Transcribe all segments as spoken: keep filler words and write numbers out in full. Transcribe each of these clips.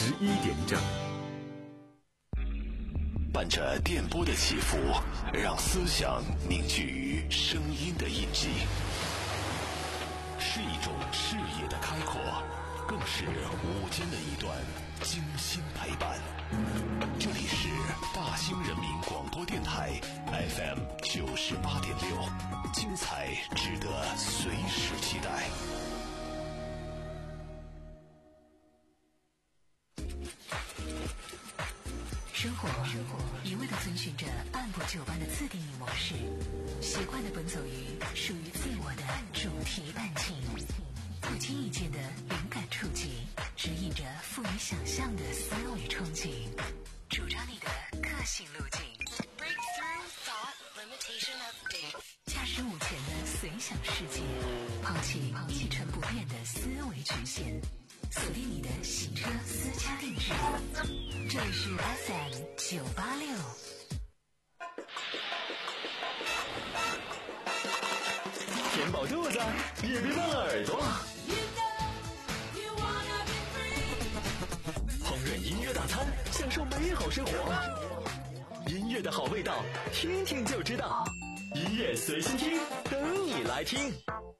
一点整， 伴着电波的起伏，让思想凝聚于声音的印记，是一种视野的开阔，更是午间的一段精心陪伴。这里是大兴人民广播电台 F M 九十八点六，精彩值得随时期待。 生活一味地遵循着按部就班的自定义模式，习惯地奔走于属于自我的主题案情，不经意间的灵感触及，指引着富于想象的思维憧憬，主张你的个性路径。驾驶午前的随想世界，抛弃一成不变的思维局限，锁定你的洗车私家定制。这里是 F M 九八六。 填饱肚子也别忘了耳朵。烹饪音乐大餐，享受美好生活。音乐的好味道，听听就知道。音乐随心听，等你来听。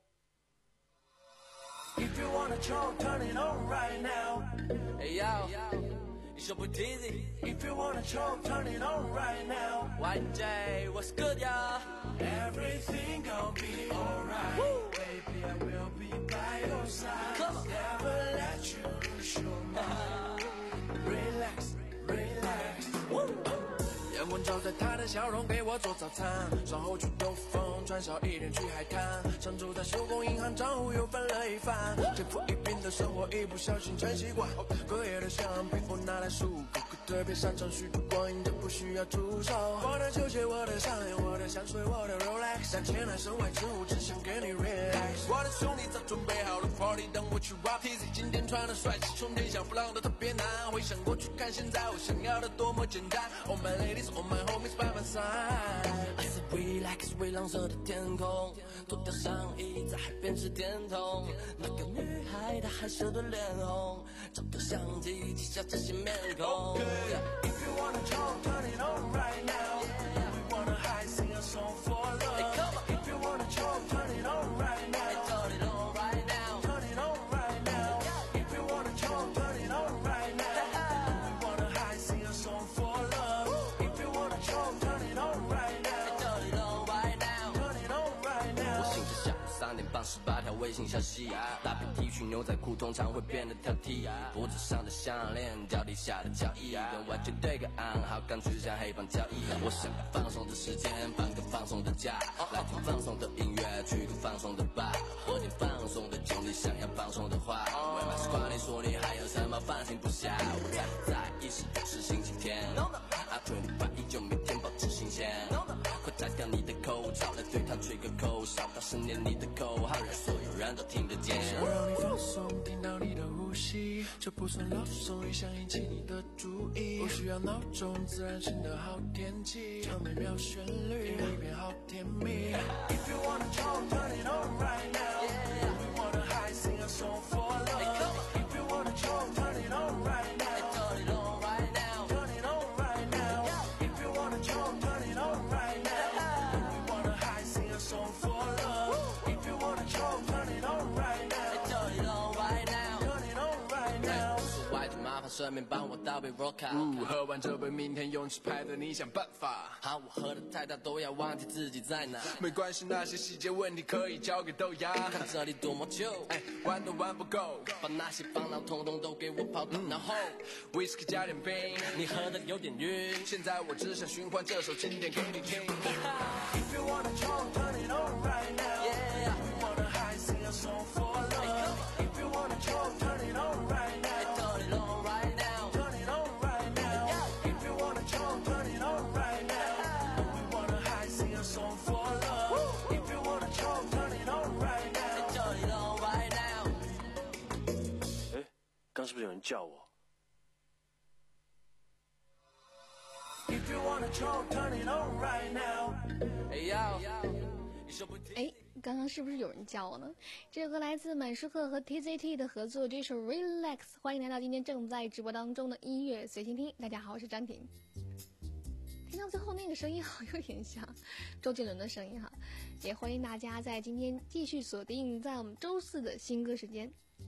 If you wanna choke, turn it on right now. Hey yo, it's your boy Dizzy. If you wanna choke, turn it on right now. Y J, what's good, y'all? Everything gon' be alright. Woo. Baby, I will be by your side. Come on. Never let you lose your mind. Relax, relax. Woo. 阳光照在她的笑容，给我做早餐。稍后去兜风，穿少一点去海滩。上周在手工银行账户又翻了一番。天赋异禀的生活，一不小心成习惯。隔夜的橡皮我拿来漱口，特别擅长虚度光阴，就不需要助手。我的球鞋，我的项链，我的香水，我的 Rolex， 但前来身外之物，只想给你 relax。我的兄弟早准备好了 party， 等我去 rock T Z。今天穿的帅气冲天，想不浪的特别难。回想过去，看现在，我想要的多么简单。Oh my ladies。All my homies by my side. I said relax， 微浪射的天空，脱掉上衣，在海边吃甜筒。那个女孩她害羞的脸红，找个相机记下这些面孔。 Okay. If you wanna choke, turn it on right now. Yeah. We wanna high, sing a song for love. Hey, come on. If you wanna choke, turn it on right now. Hey, turn it on right now. Turn it on right now. Yeah. If you wanna choke, turn it on right now. We wanna high, sing a song for love.Turn it on right now. Turn it on right now. Turn it on right now. 我醒着下午三点半，十八条微信消息，搭配 T 恤牛仔裤，通常会变得挑剔。脖子上的项链，脚底下的交易，跟外界对个暗号，感觉像黑帮交易。我想个放松的时间，放个放松的假，来听放松的音乐，去个放松的吧，喝点放松的酒，你想要放松的话，为嘛是管你说你还有什么放心不下？我在不在意是不是星期天？阿推你八一九每天保持新鲜，快摘掉你的口罩，来对他吹个口哨，到十年你的口号，让所有人都听得见。 我让你放松，听到你的呼吸，这不算老松，也想引起你的注意。不需要闹钟，自然醒的好天气，这美妙旋律，一边好甜蜜。If you wanna choke, turn it on right now. Yeah. We wanna high, sing a song for love. Hey, come on. If you wanna choke, turn it on right now. Hey, turn it on right now. Turn it on right now. Yeah. If you wanna choke, turn it on right now. We wanna high, sing a song for love. If you wanna choke, turn it on right now. Hey, turn it on right now. Turn it on right now. 所谓的麻烦，顺便帮我倒杯 vodka。 喝完这杯，明天泳池派对，你想办法。 好，我喝的太大，都要忘记自己在哪。 没关系，那些细节问题可以交给豆芽。 看这里多么旧， 哎，玩都玩不够， 把那些烦恼统统都给我抛到脑后。 Whisky 加点冰， 你喝的有点晕， 现在我只想循环这首经典给你听。If you wanna choke, turn it on right now. Yeah. We wanna high, sing a song for love. If you wanna choke, turn it on right now. Turn it on right now. Turn it on right now. If you wanna choke, turn it on right now. We wanna high, sing a song for love. If you wanna choke, turn it on right now. Turn it on right now. 哎，刚是不是有人叫我？ If you wanna choke, turn it on right now. Hey yo, 你说不听。 哎， 刚刚是不是有人叫我呢？这首歌来自满舒克和 T Z T 的合作，这首 Relax。欢迎来到今天正在直播当中的音乐随心听。大家好，我是张婷。听到最后那个声音好有点像周杰伦的声音哈，也欢迎大家在今天继续锁定在我们周四的新歌时间。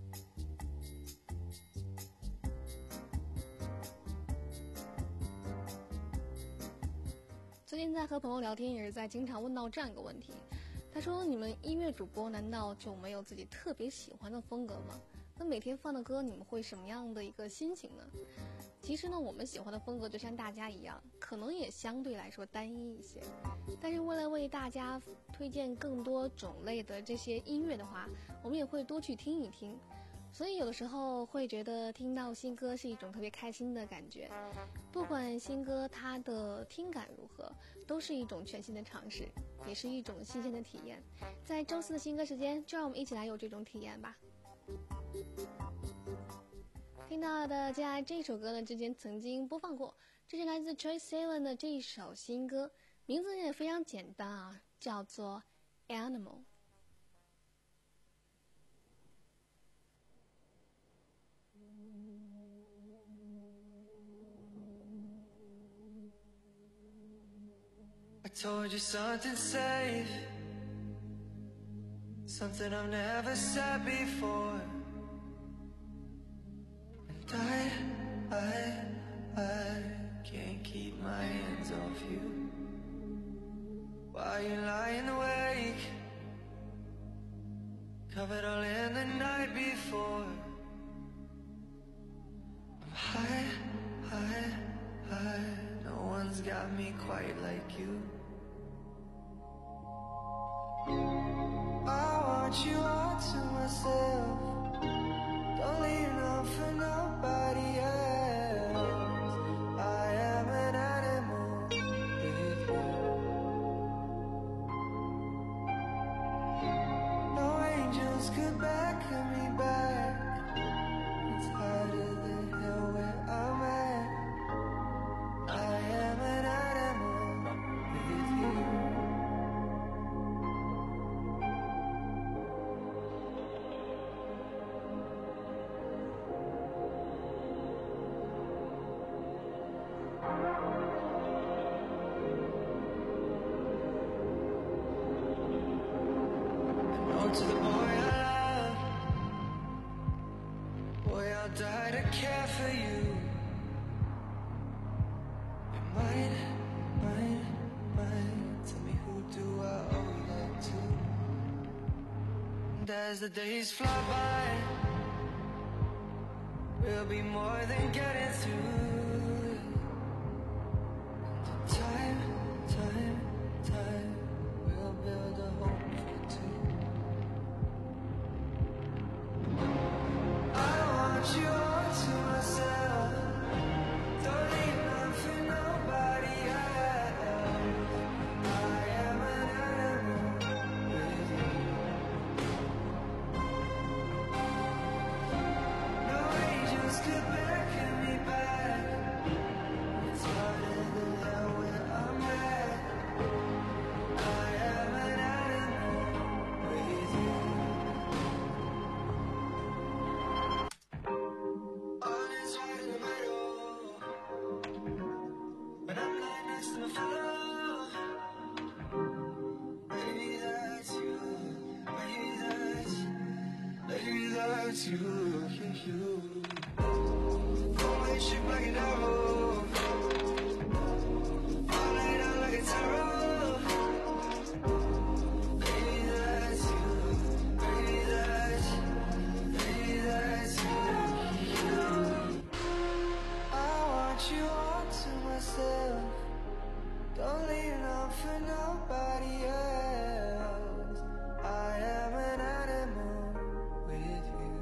最近在和朋友聊天，也是在经常问到这样一个问题。他说：“你们音乐主播难道就没有自己特别喜欢的风格吗？那每天放的歌，你们会什么样的一个心情呢？”其实呢，我们喜欢的风格就像大家一样，可能也相对来说单一一些。但是为了为大家推荐更多种类的这些音乐的话，我们也会多去听一听。所以有的时候会觉得听到新歌是一种特别开心的感觉，不管新歌它的听感如何，都是一种全新的尝试，也是一种新鲜的体验。在周四的新歌时间，就让我们一起来有这种体验吧。听到的接下来这首歌呢，之前曾经播放过，这是来自 Troye Sivan 的这一首新歌，名字也非常简单啊，叫做 Animal。I told you something safe, something I've never said before. And I, I, I can't keep my hands off you. While you're lying awake, covered all in the night before. I'm high, high, high, no one's got me quite like you. I want you all to myself, don't leave none for nobody else. I am an animal with you. No angels could beckon me back, it's harder than hell where I'm at. I am an animal with you. To the boy I love, boy I'll die to care for you. You might, might, might tell me who do I owe that to. And as the days fly by, we'll be more than getting through. And time, time, time, we'll build a home for two. You all to myself, don't leave none for nobody else. I am an animal with you. No angels could beckon me back, it's harder than hell where I'm at. I am an animal with you. When I'm lying next to my fellow, baby that's you, baby that's, baby that's you, you, you. Don't shoot like an arrow, fall lay down like a tarot. Baby that's you, baby that's, baby that's you, you. I want you all to myself, don't leave none for nobody else. I am an animal with you.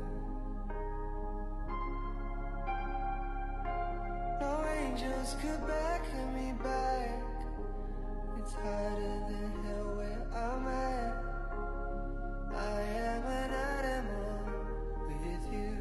No angels could beckon me back, it's harder than hell where I'm at. I am an animal with you.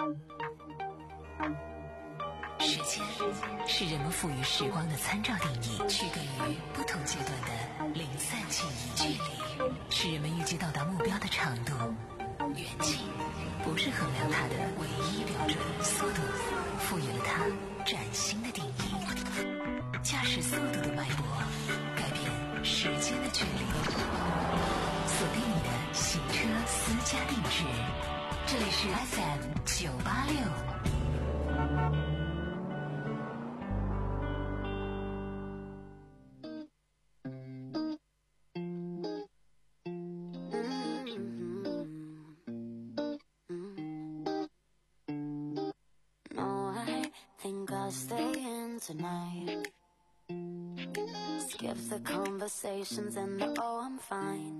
时间是人们赋予时光的参照定义，区隔于不同阶段的零散记忆。距离是人们预计到达目标的长度，远近不是衡量它的唯一标准。速度赋予了它崭新的定义，驾驶速度的脉搏改变时间的距离。锁定你的行车私家定制，这里是 F M 九八六。 Tonight, skip the conversations and the oh I'm fine.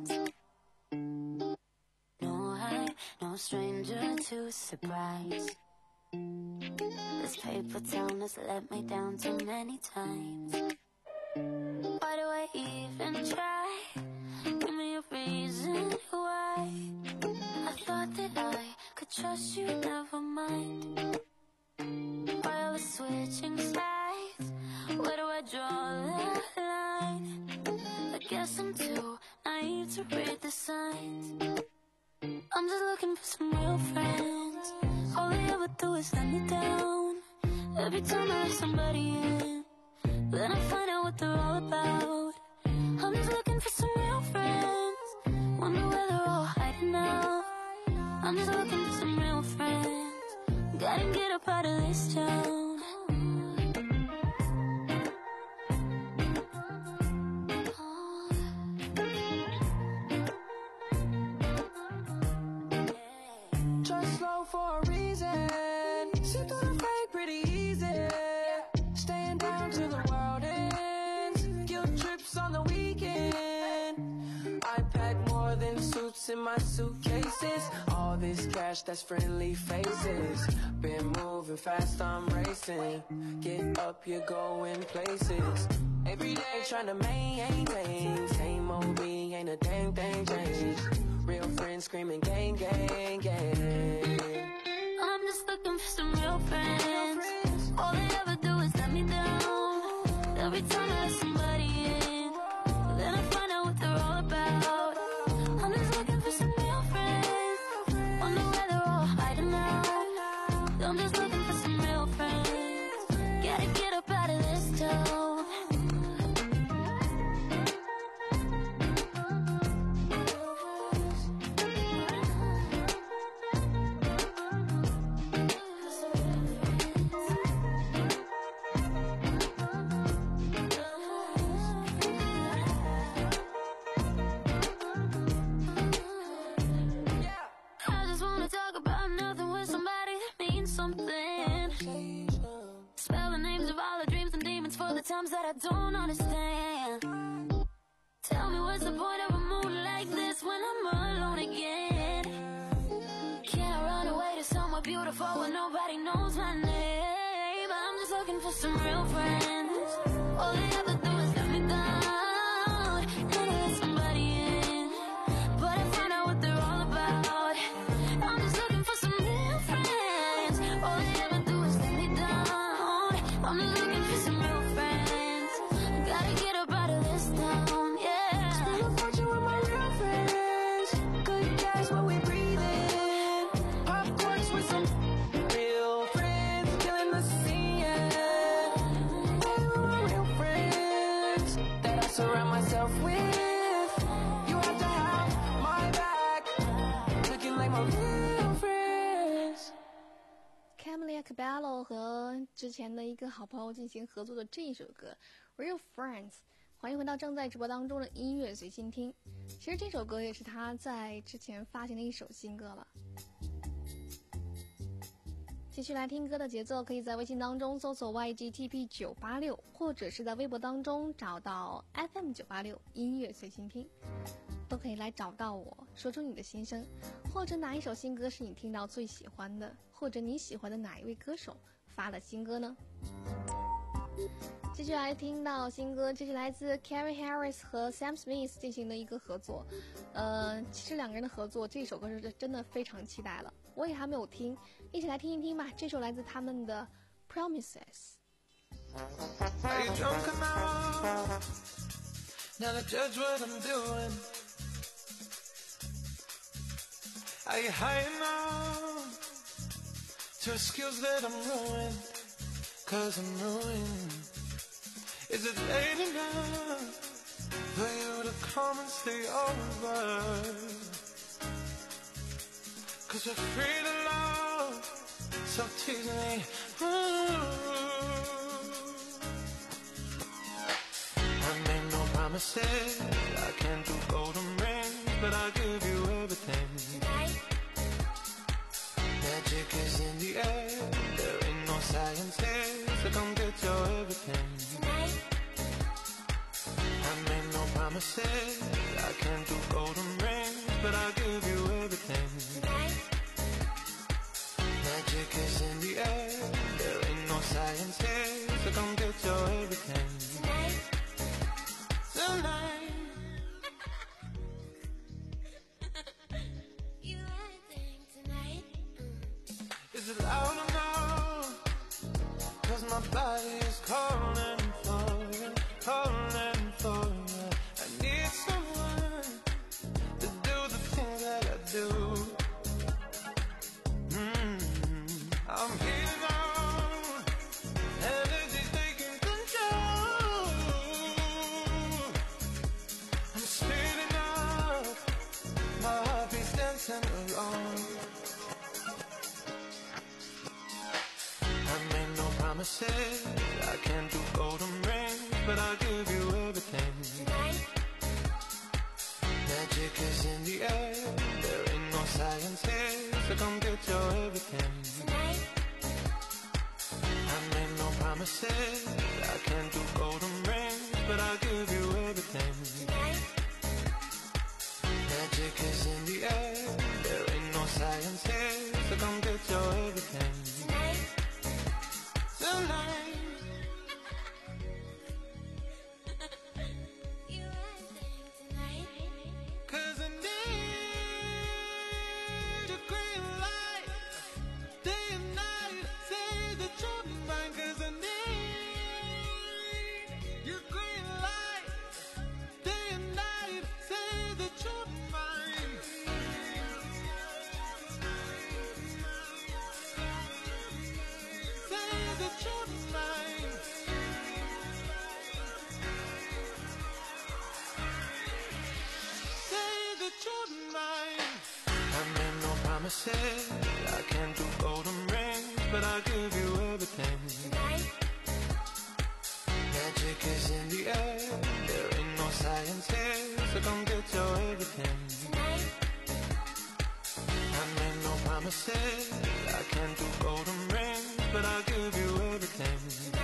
No, I'm no stranger to surprise. This paper town has let me down too many times. Why do I even try? Give me a reason why. I thought that I could trust you, never mind. While we're switching sides, where do I draw the line? I guess I'm too naive to read the signs. I'm just looking for some real friends. All they ever do is let me down. Every time I let somebody in, then I find out what they're all about. I'm just looking for some real friends. Wonder where they're all hiding now. I'm just looking for some real friends. Gotta get up out of this town. Just slow for a reason. See through the fake pretty easy. Staying down till the world ends. Guilt trips on the weekend. I pack more than suits in my suitcases. All this cash, that's friendly faces. Been moving fast, I'm racing. Get up, you're going places. Every day trying to maintain. Same old me, ain't a dang thing changed. Real friends screaming gang, gang, gang. I'm just looking for some real friends. All they ever do is let me down. Every time I let somebody in, then I find out what they're all about. I'm just looking for some real friends. Wonder where they're all hiding out. I'm just looking for some real friends. Gotta get up out of this town. I just wanna talk about nothing with somebody that means something. Spell the names of all the dreams and demons for the times that I don't understand. Tell me what's the point of a mood like this when I'm alone again? Can't run away to somewhere beautiful where nobody knows my name. I'm just looking for some real friends. All they ever do is let me down. Then I let somebody in, but I find out what they're all about. I'm just looking for some real friends. All they ever do is let me down. I'm just looking for some real friends. Gotta get up out of this town, yeah. Spend a fortune with my real friends. Good gas when we breathe in. Popcorns with some real friends. Killing the scene, yeah. All of my real friends that I surround myself with. You have to have my back. Looking like my real friends. Camila Cabello 和之前的一个好朋友进行合作的这一首歌《Real Friends》，欢迎回到正在直播当中的音乐随心听。其实这首歌也是他在之前发行的一首新歌了。继续来听歌的节奏，可以在微信当中搜索 Y G T P 九八六，或者是在微博当中找到 F M 九八六音乐随心听，都可以来找到我，说出你的心声，或者哪一首新歌是你听到最喜欢的，或者你喜欢的哪一位歌手发了新歌呢？ 继续来听到新歌，这是来自 Carrie Harris 和 Sam Smith 进行的一个合作。呃，其实两个人的合作，这首歌是真的非常期待了，我也还没有听，一起来听一听吧。这首来自他们的 Promises。Are you drunk enough now to judge what I'm doing? Are you high enough to excuse that I'm ruined? Cause I'm ruined. Is it late enough for you to come and stay over? Cause we're free to love, so tease me. Ooh. I made no promises, I can't do golden rings, but I'll give you everything. Magic is in the air, there ain't no science here, so come get your everything. I made no promises, I can't do golden rings, but I'll give you everything. Magic is in the air, there ain't no science here, so come get your everything. Tonight, you everything tonight. Is it loud enough? Cause my body is calling for you, calling for you. I need someone to do the things that I do. Mm-hmm. I'm heating on, energy's taking control. I'm speeding up, my heart beats dancing along. I made no promises, I can't do golden rings, but I'll give you everything. Magic is in the air, there ain't no science here, so come get your everything. I made no promises, I can't do golden rings, but I'll give you everything. Magic is in the air, there ain't no science here, so come get your everything. Tonight. Cause I need a green light, day and night, say that you're mine. Cause I need your green light, day and night, say that you're mine. Say that you're mine. Say that you're mine. I made no promises, I can't do golden rings, but I'll give you everything. Magic is in the air, there ain't no science here, so come get your everything. I made no promises, I can't do golden rings, but I'll give you everything.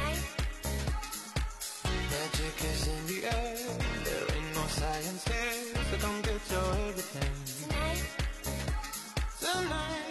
Magic is in the air, there ain't no science here, so come get your everything. Tonight.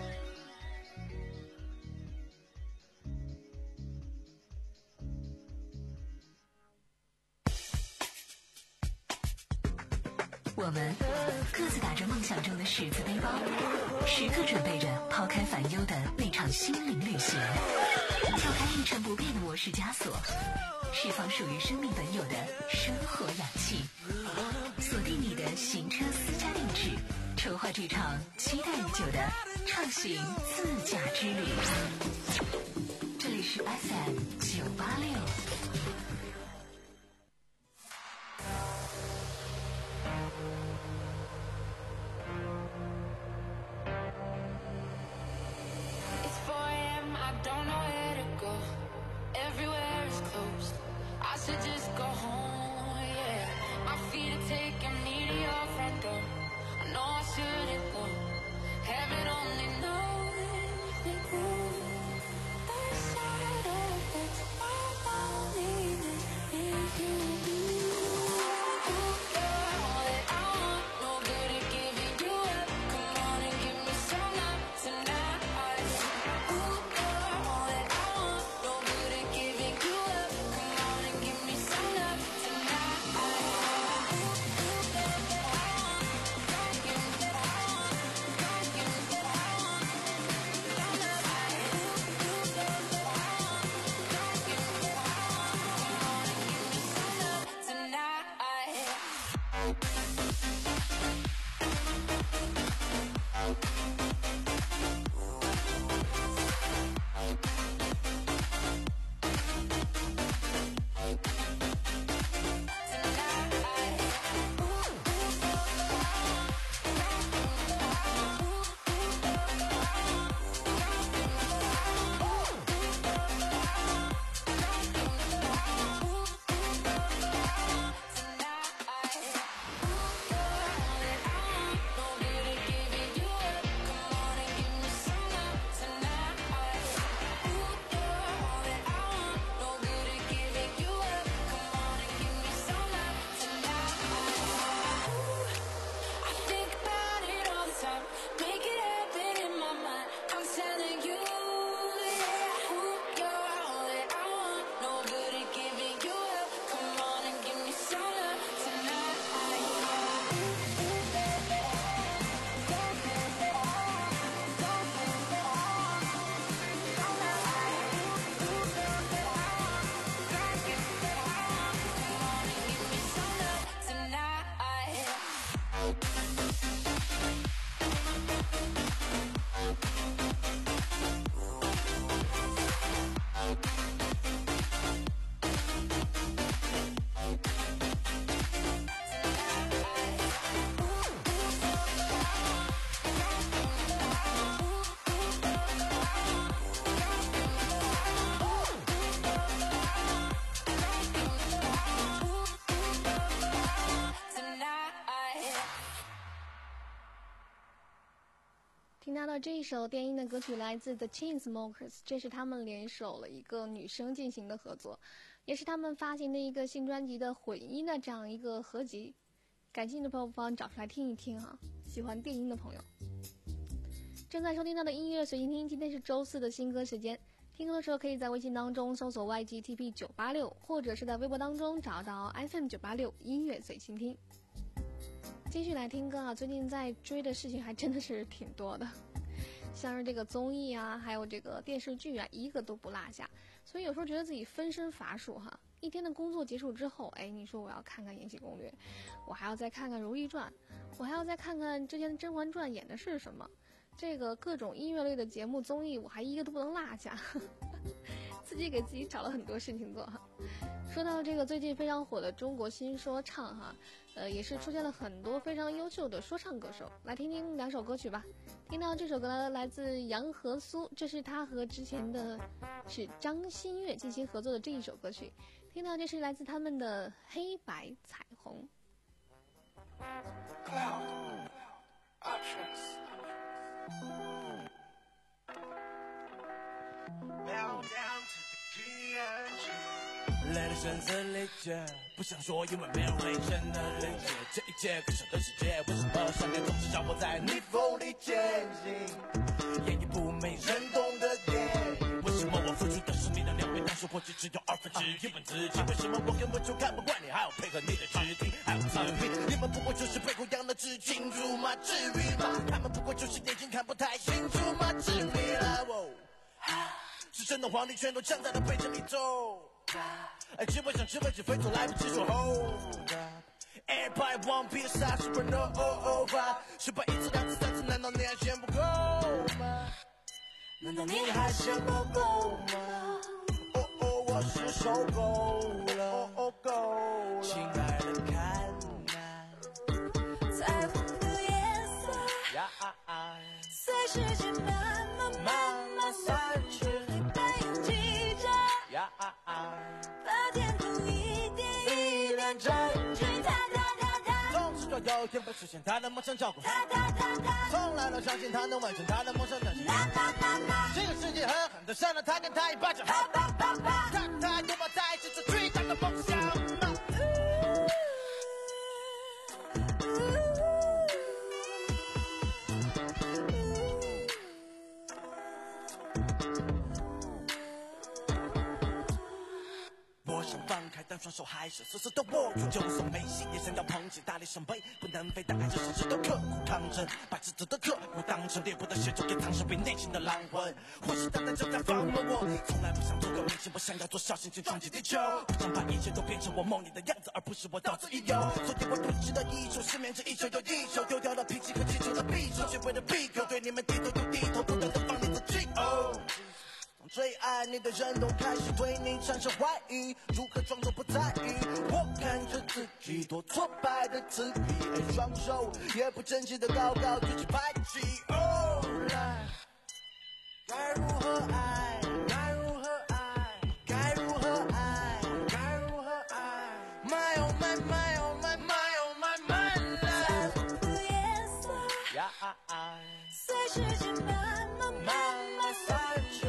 我们各自打着梦想中的十字背包，时刻准备着抛开烦忧的那场心灵旅行，跳开一成不变的模式枷锁，释放属于生命本有的生活氧气，锁定你的行车私家定制，筹划这场期待已久的畅行自驾之旅。这里是 F M 九八六。 Ooh, girl, all that I want, no good at giving you up. 听到的这一首电音的歌曲来自 The Chainsmokers， 这是他们联手了一个女生进行的合作，也是他们发行的一个新专辑的混音的这样一个合集。感兴趣的朋友不妨找出来听一听哈，喜欢电音的朋友。正在收听到的音乐随心听，今天是周四的新歌时间。听歌的时候可以在微信当中搜索 Y G T P 九八六， 或者是在微博当中找到 F M 九八六 音乐随心听。继续来听歌啊，最近在追的事情还真的是挺多的，像是这个综艺啊，还有这个电视剧啊，一个都不落下。所以有时候觉得自己分身乏术哈。一天的工作结束之后，哎，你说我要看看《延禧攻略》，我还要再看看《如懿传》，我还要再看看之前的《甄嬛传》演的是什么，这个各种音乐类的节目综艺，我还一个都不能落下。自己给自己找了很多事情做哈。说到这个最近非常火的中国新说唱哈，呃，也是出现了很多非常优秀的说唱歌手。来听听两首歌曲吧。听到这首歌来自杨和苏，这是他和之前的是张馨月进行合作的这一首歌曲。听到这是来自他们的黑白彩虹。 来的声嘶力竭，不想说，因为没有人真的理解这一切可笑的世界，为什么上天总是让我在逆风里前行？演一部没人懂的电影，为什么我付出的是你的两倍，但是或许只有二分之一问自己？为什么我根本就看不惯你，还要配合你的指令，还有自闭？你们不过就是被豢养的只清楚吗？至于吗？他们不过就是眼睛看不太清楚吗？至于了，哦，是真的皇帝全都站在了背着你走。哎，只会想只会只非走来不及说 Hold up Everybody want be a star supernova 失败一次两次三次，难道你还嫌不够吗？难道你还嫌不够吗？哦哦，我是受够了，哦哦够了。亲爱的，看那彩虹的颜色，随时间慢慢慢慢散去，黑白拥挤着。把天空一点一点占据，他他他他，总是说有一天会实现他的梦想，照顾他他他他，从来都相信他能完成他的梦想，但是他他他他，这个世界狠狠地扇了他跟他一巴掌，啪啪啪啪，他他拥抱在一起做最大的梦想吗？我想放开，但双手还是死死的握住，就算没戏也想要捧起大力神杯，不能飞的爱，这是值得刻苦抗争，把自己的特务当成猎捕的血，就给藏身于内心的狼魂。虎视眈眈就在防着我，从来不想做个明星，我想要做小行星撞击地球，我想把一切都变成我梦里的样子，而不是我到此一游。所以我独自的艺术，失眠着一球又一球，丢掉了脾气和气球的匕首，学会了闭口对你们低头又低头，不断的放你的 G O。最爱你的人都开始对你产生怀疑，如何装作不在意？我看着自己多挫败的自闭，双手也不争气的高高举起白旗。哦，来，该如何爱？该如何爱？该如何爱？该如何爱 ？My oh my my oh my my oh my my life。 不颜色， 呀啊啊！ 随时间慢慢慢慢散去。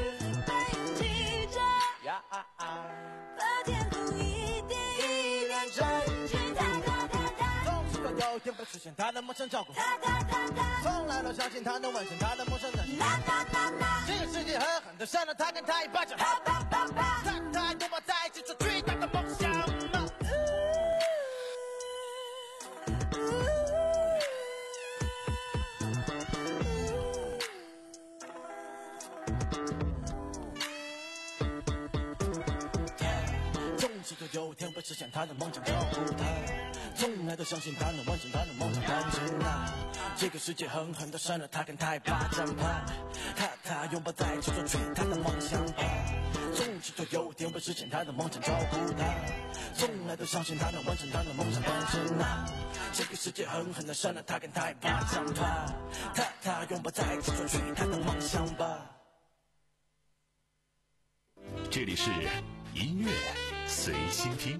把天空一点一点撑起，他他他他， 总是说有天会实现他的梦想照顾， 他他他他， 从来都相信他能完成他的梦想。 那那那那， 这个世界狠狠地扇了他跟他一巴掌， 啪啪啪啪， 让他拥抱在一起做巨大的梦想。有天会实现他的梦想，照顾他，从来都相信他能完成他的梦想。但是那这个世界狠狠地扇了他跟他一巴掌吧，他他拥抱在一起做追他的梦想吧，总是说有天会实现他的梦想，照顾他，从来都相信他能完成他的梦想。但是那这个世界狠狠地扇了他跟他一巴掌吧，他他拥抱在一起做追他的梦想吧。 这里是音乐随心听。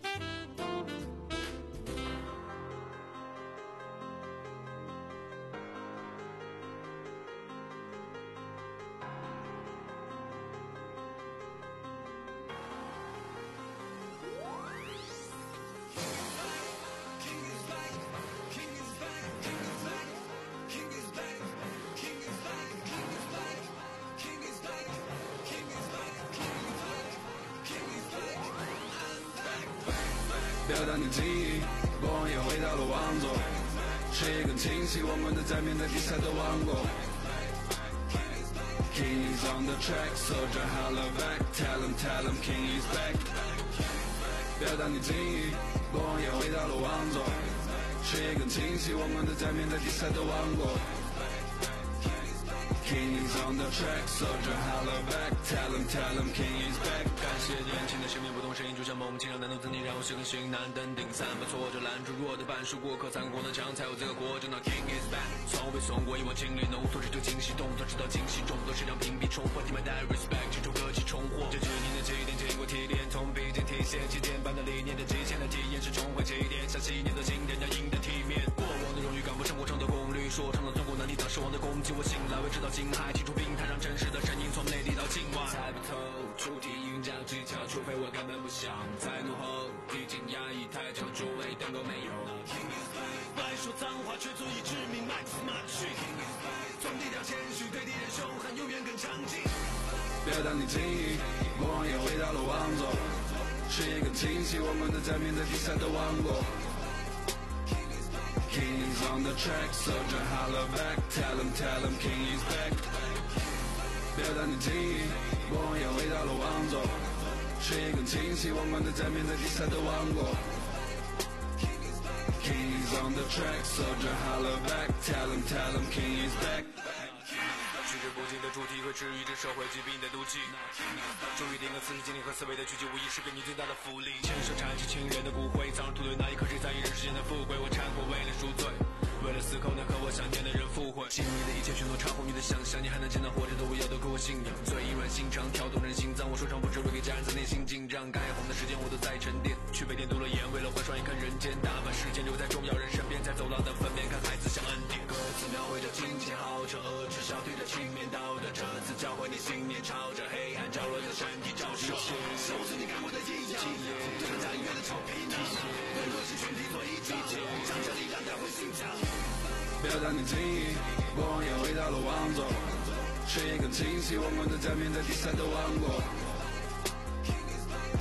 表达你记忆，过往也回到了王座，视野更清晰，我们的在面对比赛都忘过。King is on the track, soldier holla back, tell him, tell him, King is back。表达你记忆，过往也回到了王座，视野更清晰，我们的在面对比赛都忘过。King is on the track, soldier holla back, tell him, tell him, King is back。 感谢年轻的生命不同声音，就像梦境，让难懂曾经让我是更心难登顶，三把挫折拦住弱的半数过客，残过的墙才有资格活着。那 King is back， 从未松过，以往经历浓缩，这就惊喜动作，直到惊喜中都是让屏蔽冲破，替买带 respect， 这首歌曲重获。这几年的积淀，经过提炼，从笔尖体现，起点般的理念的极限的体验，是重回起点，像昔年的经典，要赢得体面。过往的荣誉赶不上过程的功率，说唱的中国难抵挡失望的攻击。我醒来未知道惊骇，提出冰台，让真实的声音从内地到境外。猜不透出题韵脚技巧，除非我根本不想。在怒吼，已经压抑太久，诸位灯都没有。白说脏话却足以致命 ，Max Machine。从低调谦虚，对敌人凶狠，永远更强劲。 表达你记忆，过往也回到了王座，视野更清晰，我们的在面对比赛都忘过。King is on the track, soldier holla back, tell him, tell him, King is back。表达你记忆，过往也回到了王座，视野更清晰，我们的在面对比赛都忘过。King is on the track, soldier holla back, tell him, tell him, King is back。 取之不尽的主题会治愈这社会疾病的毒气，注意定个思绪经历和思维的聚集，无疑是给你最大的福利。牵手铲起亲人的骨灰，葬入土堆，那一刻谁在意人世间的富贵？我忏悔为了赎罪，为了死口能和我想念的人复会。心里的一切全都超乎你的想象，你还能见到活着的我，要都给我信仰。最软心肠跳动人心脏，我说唱不只为给家人在内心紧张，该红的时间我都在沉淀，去北电读了研，为了换双眼看人间，大把时间留在重要人身边，在走廊的分娩看孩子像恩典。歌词描绘着金钱豪车，恶至少对着青面道德，这次教会你信念，朝着黑暗角落的身体照射。收拾你看我的一样，对着音乐的臭皮囊，为核心群体做一场，将这力量带回心脏。 表达你记忆，过往也回到了王座，视野更清晰，我们的在面对比赛都忘过。King is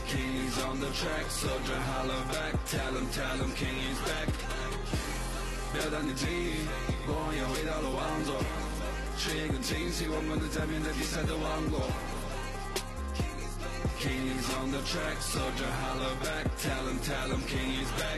is on the track, soldier holler back, tell him, tell him, king is back。表达你记忆，国王也回到了王座，视野更清晰，王冠的在面对比赛的王国。King is on the track, soldier holler back, tell him, tell him, king is back。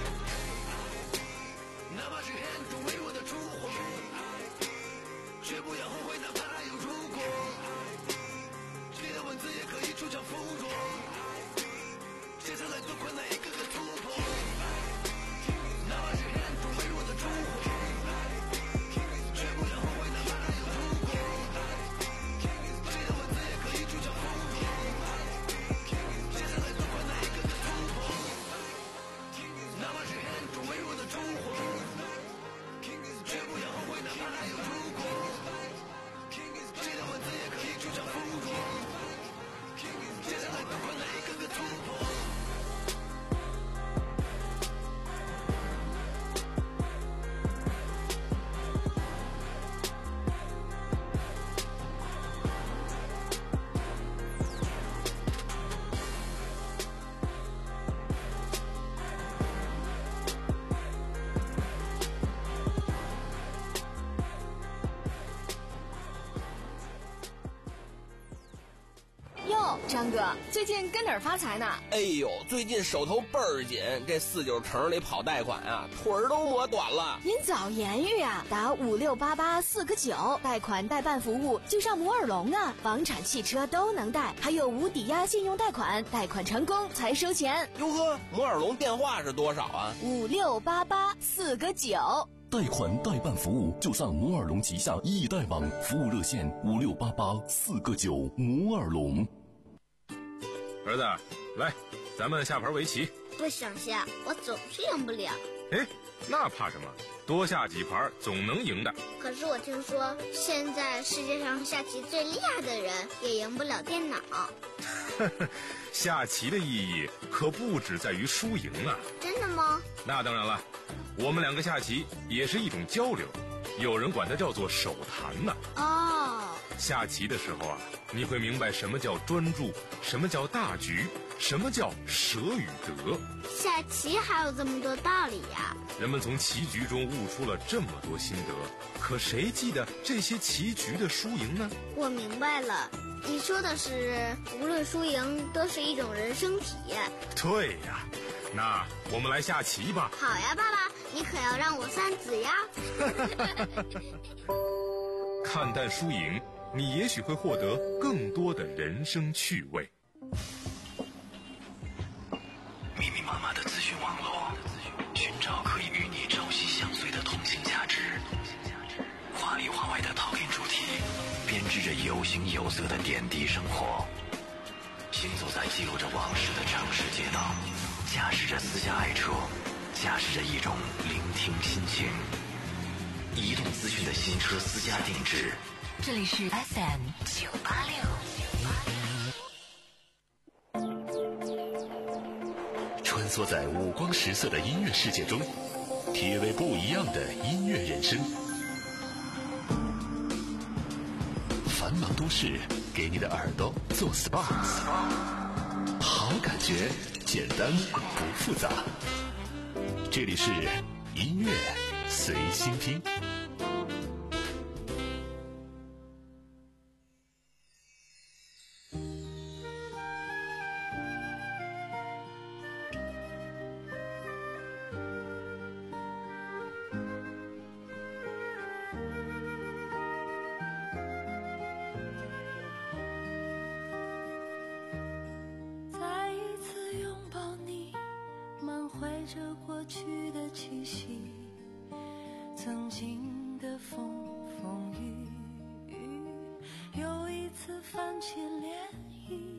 哪怕是黑暗中微弱的烛火，绝不要后悔，哪怕有如果。谁的文字也可以出场附着，接下来多困难一个个突破。哪怕是黑暗中微弱的烛火，绝不要后悔，哪怕有如果。谁的文字也可以出场附着，接下来多困难一个个突破。哪怕是黑暗中微弱的烛火，绝不要后悔，哪怕有如果。谁的文字也可以出场附着，接下来多困难一个个突破。 张哥，最近跟哪儿发财呢？ 哎呦，最近手头倍儿紧，这四九城里跑贷款啊，腿儿都磨短了。 您早言语啊，打五六八八四个九，贷款代办服务就上摩尔龙啊，房产、汽车都能贷，还有无抵押信用贷款，贷款成功才收钱。 哟呵，摩尔龙电话是多少啊？ 五六八八四个九。 贷款代办服务就上摩尔龙旗下易贷网，服务热线五六八八四个九，摩尔龙。 儿子，来，咱们下盘围棋。 不想下，我总是赢不了。 哎，那怕什么？多下几盘总能赢的。 可是我听说，现在世界上下棋最厉害的人也赢不了电脑。 下棋的意义可不只在于输赢啊！ 真的吗？ 那当然了，我们两个下棋也是一种交流，有人管它叫做手谈呢。 哦， 下棋的时候啊，你会明白什么叫专注，什么叫大局，什么叫舍与得。 下棋还有这么多道理呀！ 人们从棋局中悟出了这么多心得，可谁记得这些棋局的输赢呢？ 我明白了，你说的是无论输赢都是一种人生体验。 对呀，那我们来下棋吧。 好呀，爸爸，你可要让我三子呀。 看淡输赢，你也许会获得更多的人生趣味。 密密麻麻的资讯网络，寻找可以与你朝夕相随的通信价值。话里话外的陶冶主题，编织着有形有色的点滴生活。行走在记录着往事的城市街道，驾驶着私家爱车，驾驶着一种聆听心情。移动资讯的新车私家定制。 这里是 F M 九八六。 穿梭在五光十色的音乐世界中，体味不一样的音乐人生。繁忙都市给你的耳朵做 S P A， 好感觉，简单不复杂。这里是音乐随心听。 着过去的气息，曾经的风风雨雨，又一次泛起涟漪。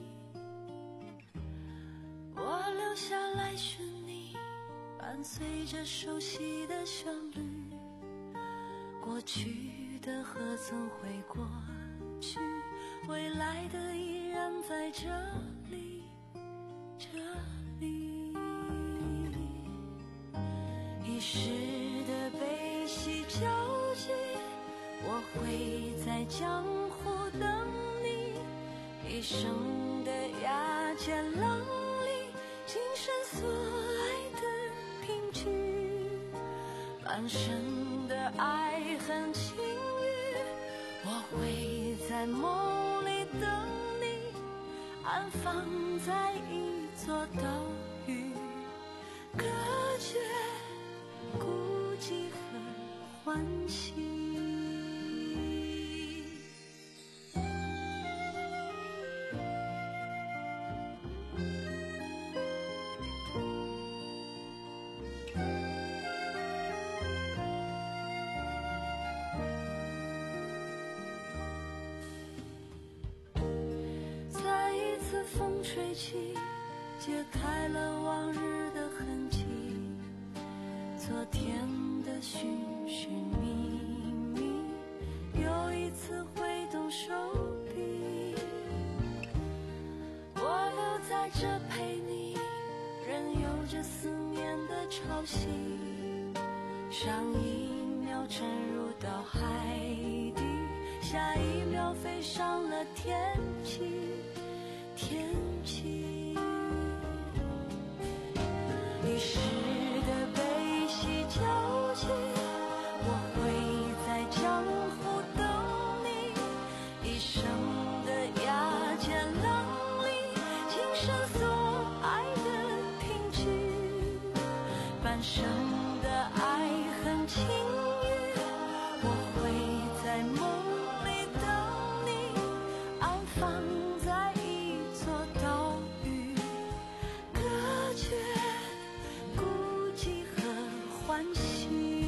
我留下来寻你，伴随着熟悉的旋律，过去的何曾会过去，未来的依然在这里，这里。一时的悲喜交集，我会在江湖等你。一生的牙尖浪里， 今生所爱的凭据，半生的爱恨情欲，我会在梦里等你，安放在一座岛屿，隔绝孤寂和欢喜。风吹起，揭开了往日的痕迹，昨天的寻寻觅觅，又一次挥动手臂。我留在这陪你，任由这思念的潮汐，上一秒沉入到海底，下一秒飞上了天际。天气，一时的悲喜交集，我会在江湖等你，一生的崖尖浪里，今生所爱的凭据，半生的爱恨情欲，我会在梦里等你，安放在岛屿，隔绝孤寂和欢喜。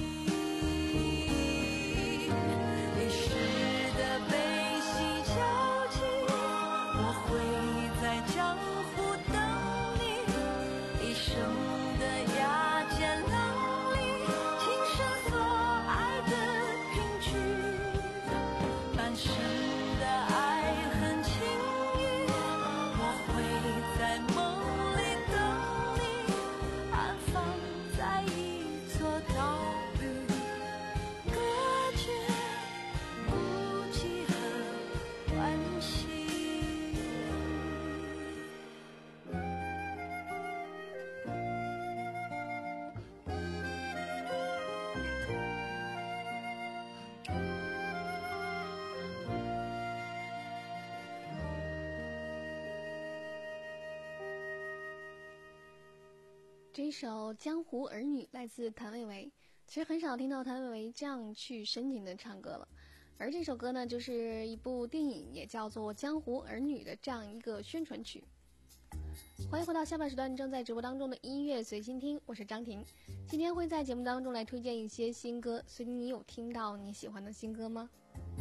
一时的悲喜交集，我会在江湖等你，一生的崖尖浪里，今生所爱的凭据，半生的爱恨情欲，在梦里等你，安放在一座岛屿，隔绝孤寂和欢喜。 这一首《江湖儿女》来自谭维维，其实很少听到谭维维这样去深情的唱歌了。而这首歌呢，就是一部电影，也叫做《江湖儿女》的这样一个宣传曲。欢迎回到下半时段正在直播当中的音乐随心听，我是张婷。今天会在节目当中来推荐一些新歌，所以你有听到你喜欢的新歌吗？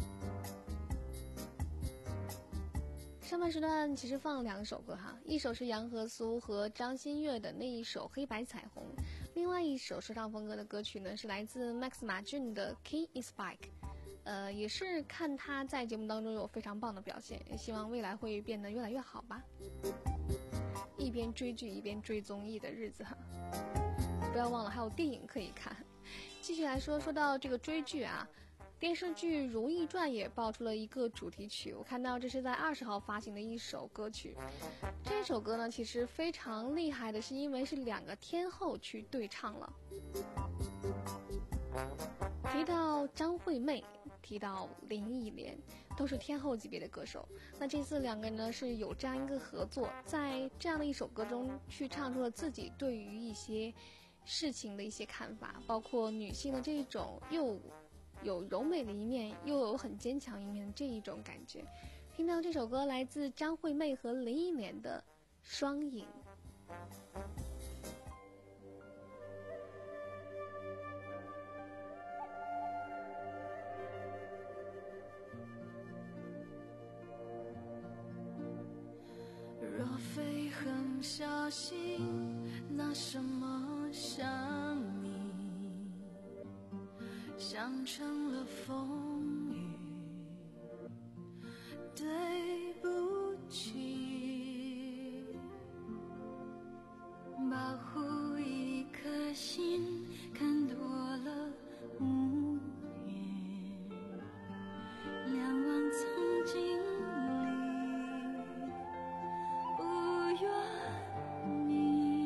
上半时段其实放了两首歌哈，一首是杨和苏和张馨月的那一首《黑白彩虹》，另外一首说唱风格的歌曲呢是来自 Max 马俊的 Key is Back。呃，也是看他在节目当中有非常棒的表现，也希望未来会变得越来越好吧。一边追剧一边追综艺的日子哈，不要忘了还有电影可以看。继续来说，说到这个追剧啊，电视剧《如懿传》也爆出了一个主题曲，我看到这是在二十号发行的一首歌曲。这首歌呢，其实非常厉害的是因为是两个天后去对唱了。提到张惠妹，提到林忆莲，都是天后级别的歌手。那这次两个人呢是有这样一个合作，在这样的一首歌中去唱出了自己对于一些事情的一些看法，包括女性的这种又有柔美的一面，又有很坚强一面的这一种感觉。听到这首歌来自张惠妹和林忆莲的《双影》。 若非很小心，拿什么想你？想成了风雨，对不起。保护一颗心，看多了无言。两忘曾经里，不怨你。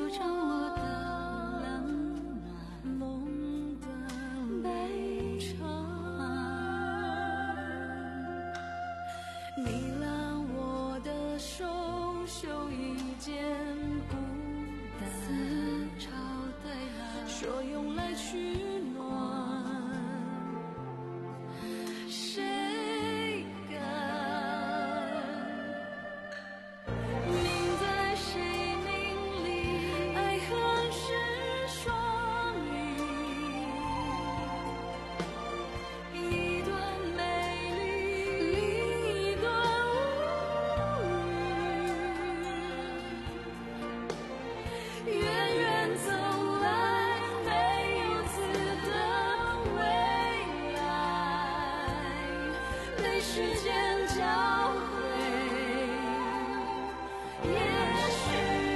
着我的冷暖，梦的悲怆。你拉我的手，袖一件孤单，思潮对岸，说用来取暖。谁敢铭在谁命里，爱恨是双语，一段美丽，一段无语。远远走来，没有字的未来，被时间交汇，也许。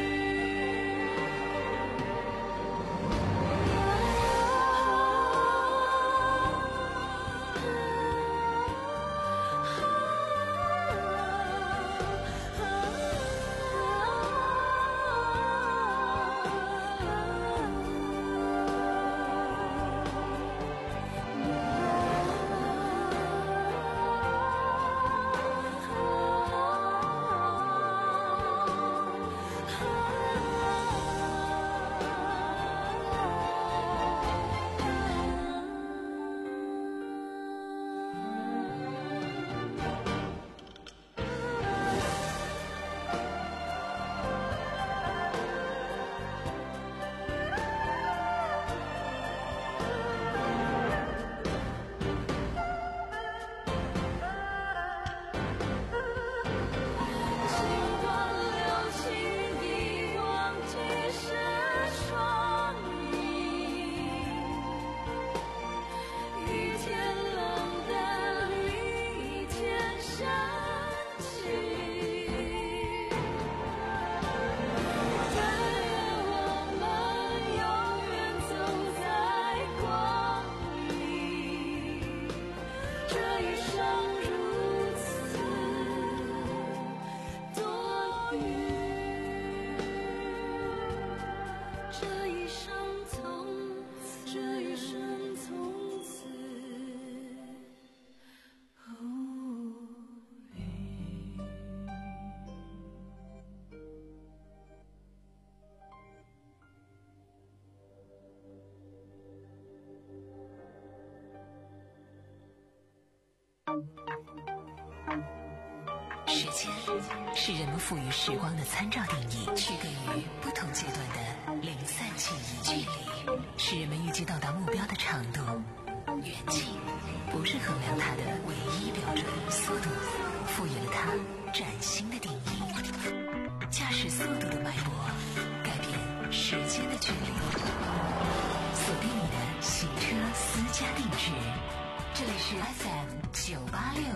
时间是人们赋予时光的参照定义，区隔于不同阶段的零散记忆。距离是人们预计到达目标的长度，远近不是衡量它的唯一标准。速度赋予了它崭新的定义，驾驶速度的脉搏改变时间的距离。锁定你的行车私家定制，这里是 F M 九八六。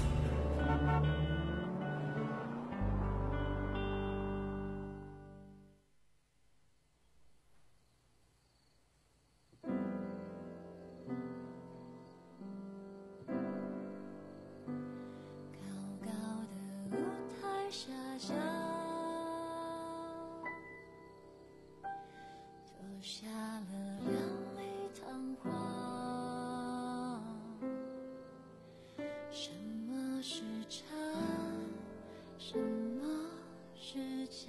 下了两粒糖花，什么是真，什么是假？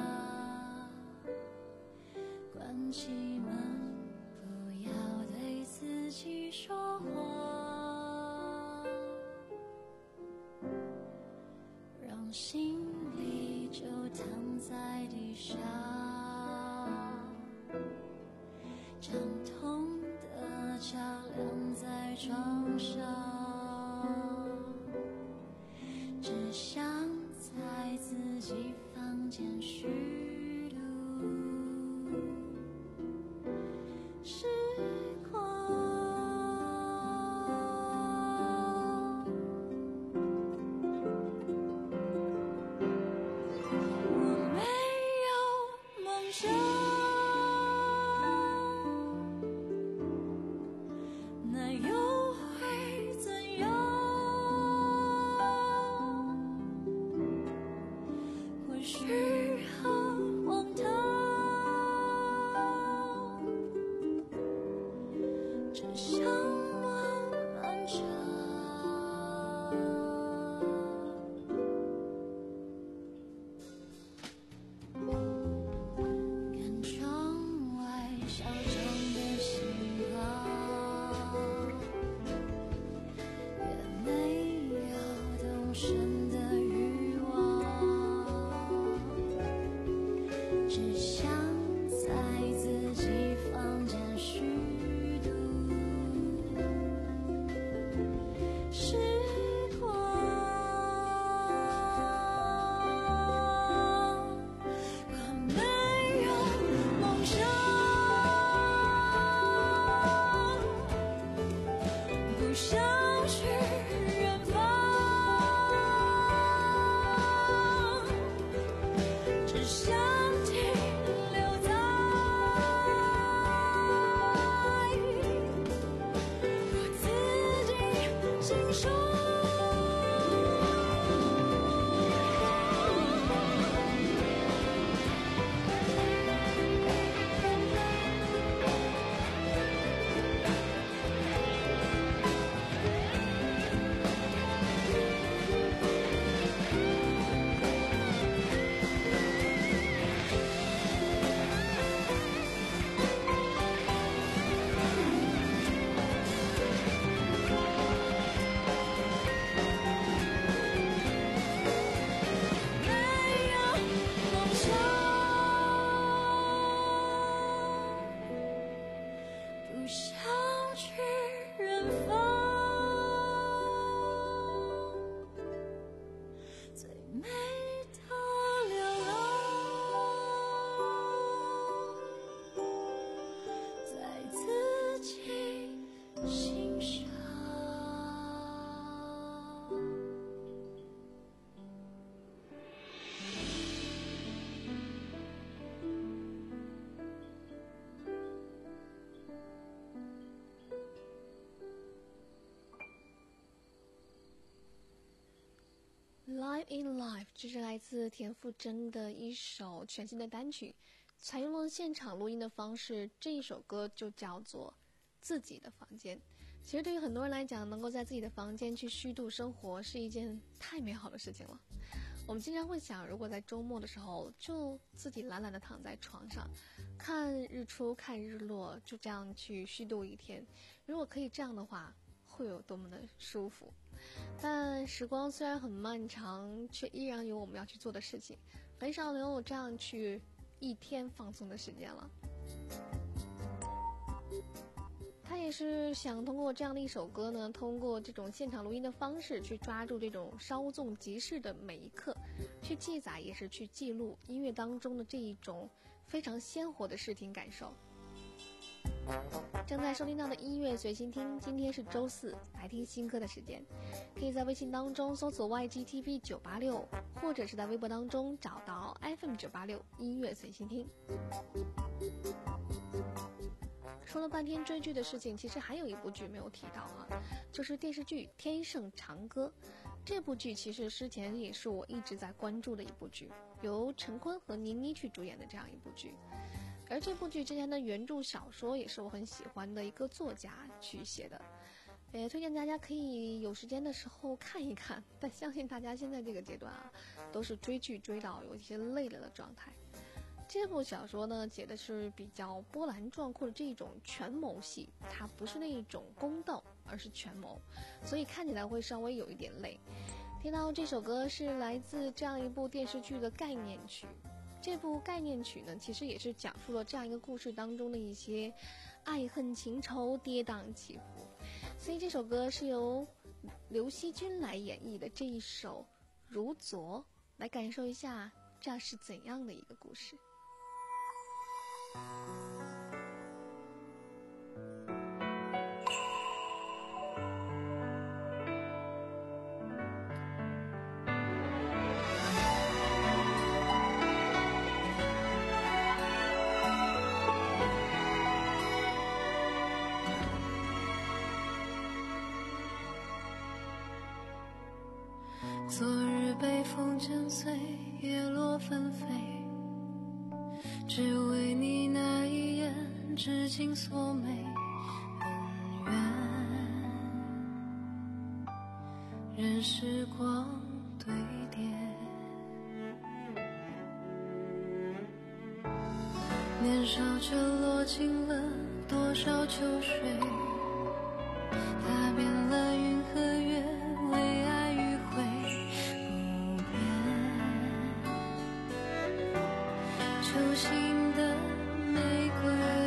关起门，不要对自己说谎，让心里就躺在地上。伤痛的照亮在床上，只想在自己房间虚度时光。我没有梦想，那又会怎样？或许很荒唐， 只想慢慢长。看窗外小城的星光，也没有动身的欲望，只想在自己房间虚度时光。可没有梦想，不想去远方，只想停留在我自己心中。没有梦想，不想去远方，最美的流浪，在自己心上。 Live in Life， 这是来自田馥甄的一首全新的单曲，采用了现场录音的方式。这一首歌就叫做《自己的房间》。其实对于很多人来讲，能够在自己的房间去虚度生活，是一件太美好的事情了。我们经常会想，如果在周末的时候，就自己懒懒地躺在床上，看日出、看日落，就这样去虚度一天。如果可以这样的话，会有多么的舒服。但时光虽然很漫长，却依然有我们要去做的事情，很少能有这样去一天放松的时间了。他也是想通过这样的一首歌呢，通过这种现场录音的方式，去抓住这种稍纵即逝的每一刻，去记载，也是去记录音乐当中的这一种非常鲜活的视听感受。正在收听到的音乐随心听，今天是周四，来听新歌的时间。可以在微信当中搜索 Y G T V 九八六，或者是在微博当中找到 F M 九八六音乐随心听。说了半天追剧的事情，其实还有一部剧没有提到啊，就是电视剧《天盛长歌》。这部剧其实之前也是我一直在关注的一部剧，由陈坤和倪妮去主演的这样一部剧。而这部剧之前的原著小说也是我很喜欢的一个作家去写的，也推荐大家可以有时间的时候看一看。但相信大家现在这个阶段啊，都是追剧追到有一些累了的状态。这部小说呢，写的是比较波澜壮阔的这种权谋戏，它不是那一种宫斗，而是权谋，所以看起来会稍微有一点累。听到这首歌是来自这样一部电视剧的概念曲。这部概念曲呢，其实也是讲述了这样一个故事当中的一些爱恨情仇跌宕起伏，所以这首歌是由刘惜君来演绎的这一首《如昨》，来感受一下这是怎样的一个故事。 昨日被风震碎，叶落纷飞，只为你那一眼至今锁眉。恩时光堆叠，年少就落进了多少秋水，踏遍了云和月，为爱迂回不变，揪心的玫瑰，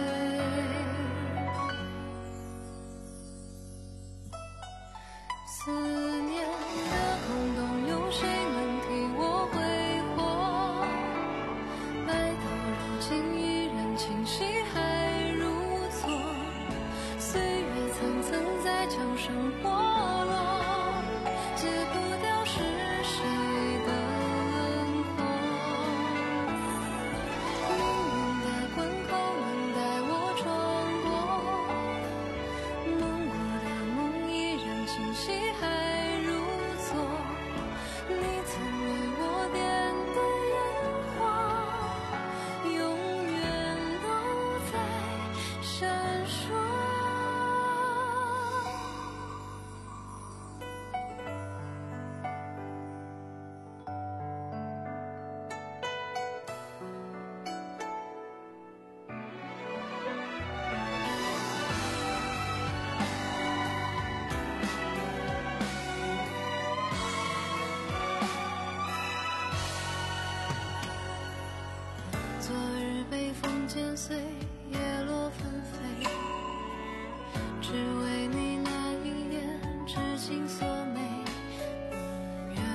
思念的空洞，有谁能替我挥霍？白头如今依然清晰，还如昨。岁月层层在墙上剥落，戒不掉是谁的轮廓。命运的关口能带我穿过，梦过的梦依然清晰，还如昨。你曾为我点的烟花，永远都在闪烁。昨日被风剪碎，叶落纷飞，只为你那一眼至今所美。无缘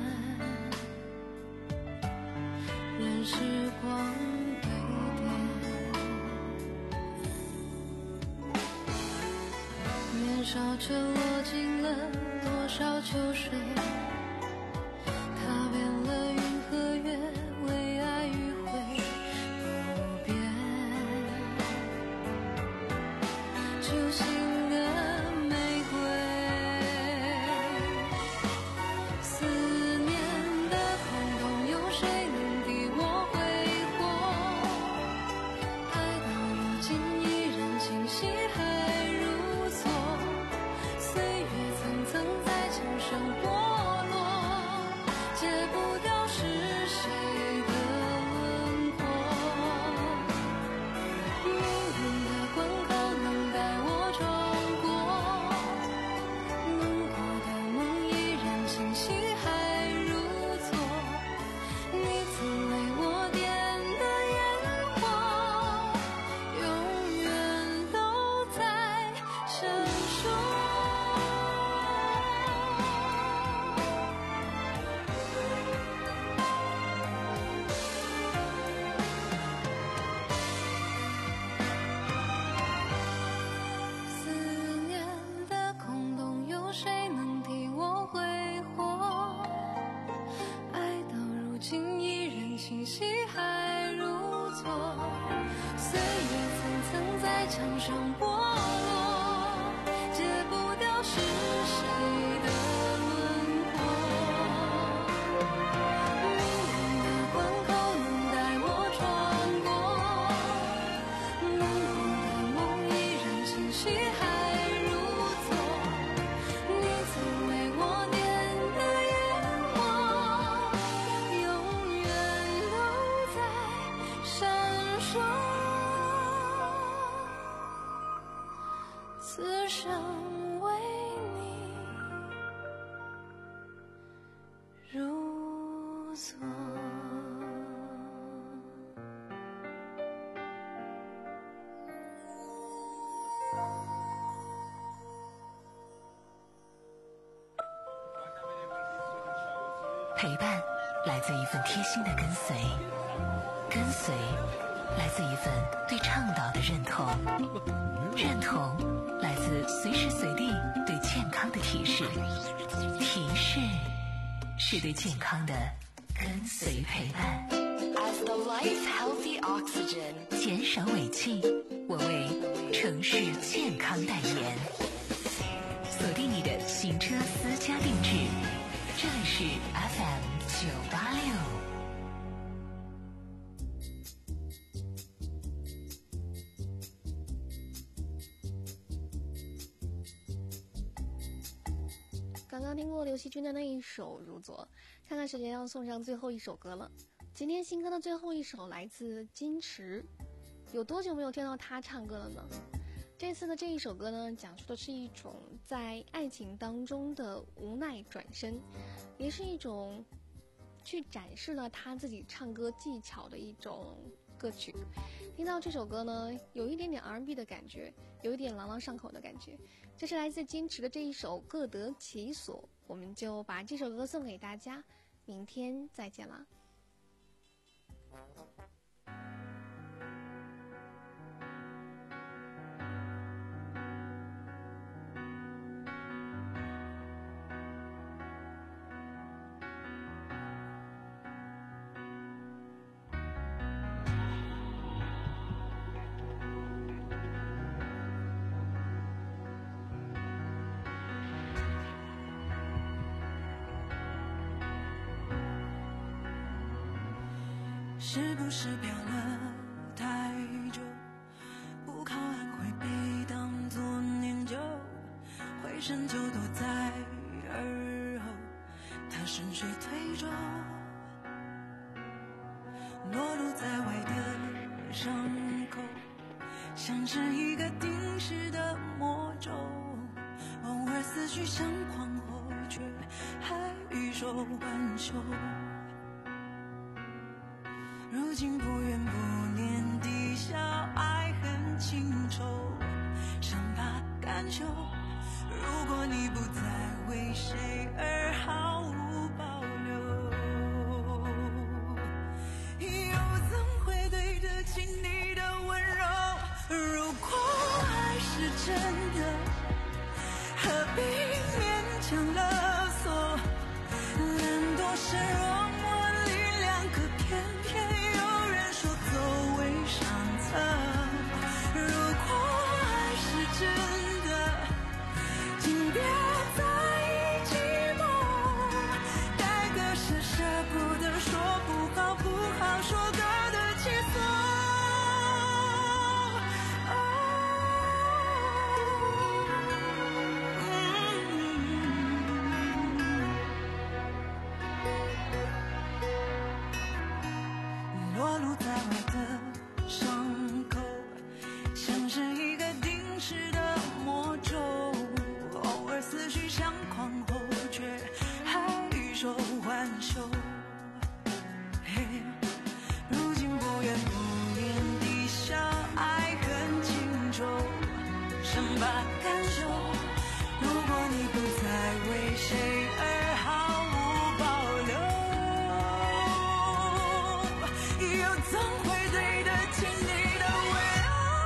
任时光堆叠，年少就落进了多少秋水，踏遍了云和月，为爱迂回不变，揪心的玫瑰，思念的空洞，有谁能替我挥霍？爱到如今依然清晰，还如昨。岁月层层在墙上剥落，戒不掉是谁的轮廓。命运的关口能带我穿过，梦过的梦依然清晰，还如昨。你曾为我点的烟花，永远都在闪烁。思念的空洞，有谁能替我挥霍？爱到如今依然清晰，还如昨。岁月层层在墙上剥落，戒不掉是谁的轮廓。命运的关口能带我穿过，梦过的梦依然清晰，还如昨。你曾为我点的烟花，永远都在闪烁。此生为你如昨。 陪伴来自一份贴心的跟随，跟随来自一份对倡导的认同，认同来自随时随地对健康的提示，提示是对健康的跟随陪伴。As the life healthy oxygen， 减少尾气，我为城市健康代言。锁定你的行车私家定制，这里是 F M 九八六。 刚刚听过刘惜君的那一首《如昨》，看看时间要送上最后一首歌了。今天新歌的最后一首来自金池，有多久没有听到他唱歌了呢？这次的这一首歌呢，讲述的是一种在爱情当中的无奈转身，也是一种去展示了他自己唱歌技巧的一种歌曲。听到这首歌呢，有一点点 R and B 的感觉，有一点朗朗上口的感觉。这是来自金池的这一首《各得其所》，我们就把这首歌送给大家，明天再见啦。 是不是漂了太久，不靠岸会被当作念旧，回身就躲在耳后，他深水推舟，裸露在外的伤口，像是一个定时的魔咒，偶尔思绪相狂后，却还欲说还休。如今不怨不念地笑，爱恨情仇，伤疤甘休。如果你不再为谁而毫无保留，又怎会对得起你的温柔？如果爱是真的，何必勉强勒索？难躲是容我力量，可偏偏如果爱是真的，请别在意寂寞，该割舍舍不得，说不好不好说，各得其所。裸露在外的伤口，像是一个定时的魔咒，偶尔思绪相狂后，却还欲说还休。如今不怨不念地笑，爱恨情仇，伤疤甘休。如果你不再为谁而毫无保留，又怎会对得起你的温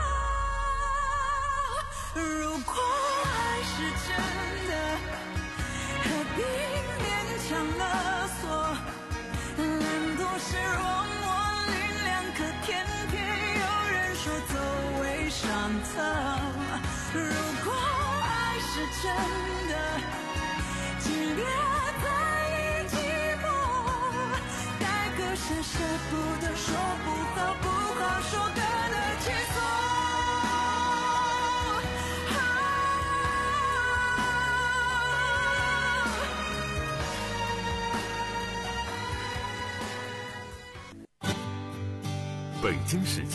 柔？如果爱是真的，何必勉强勒索？难道是容我力量，可偏偏有人说走为上策。如果爱是真的，请别在意寂寞，该割舍舍不得，说不好不好说，各得其所。 北京时间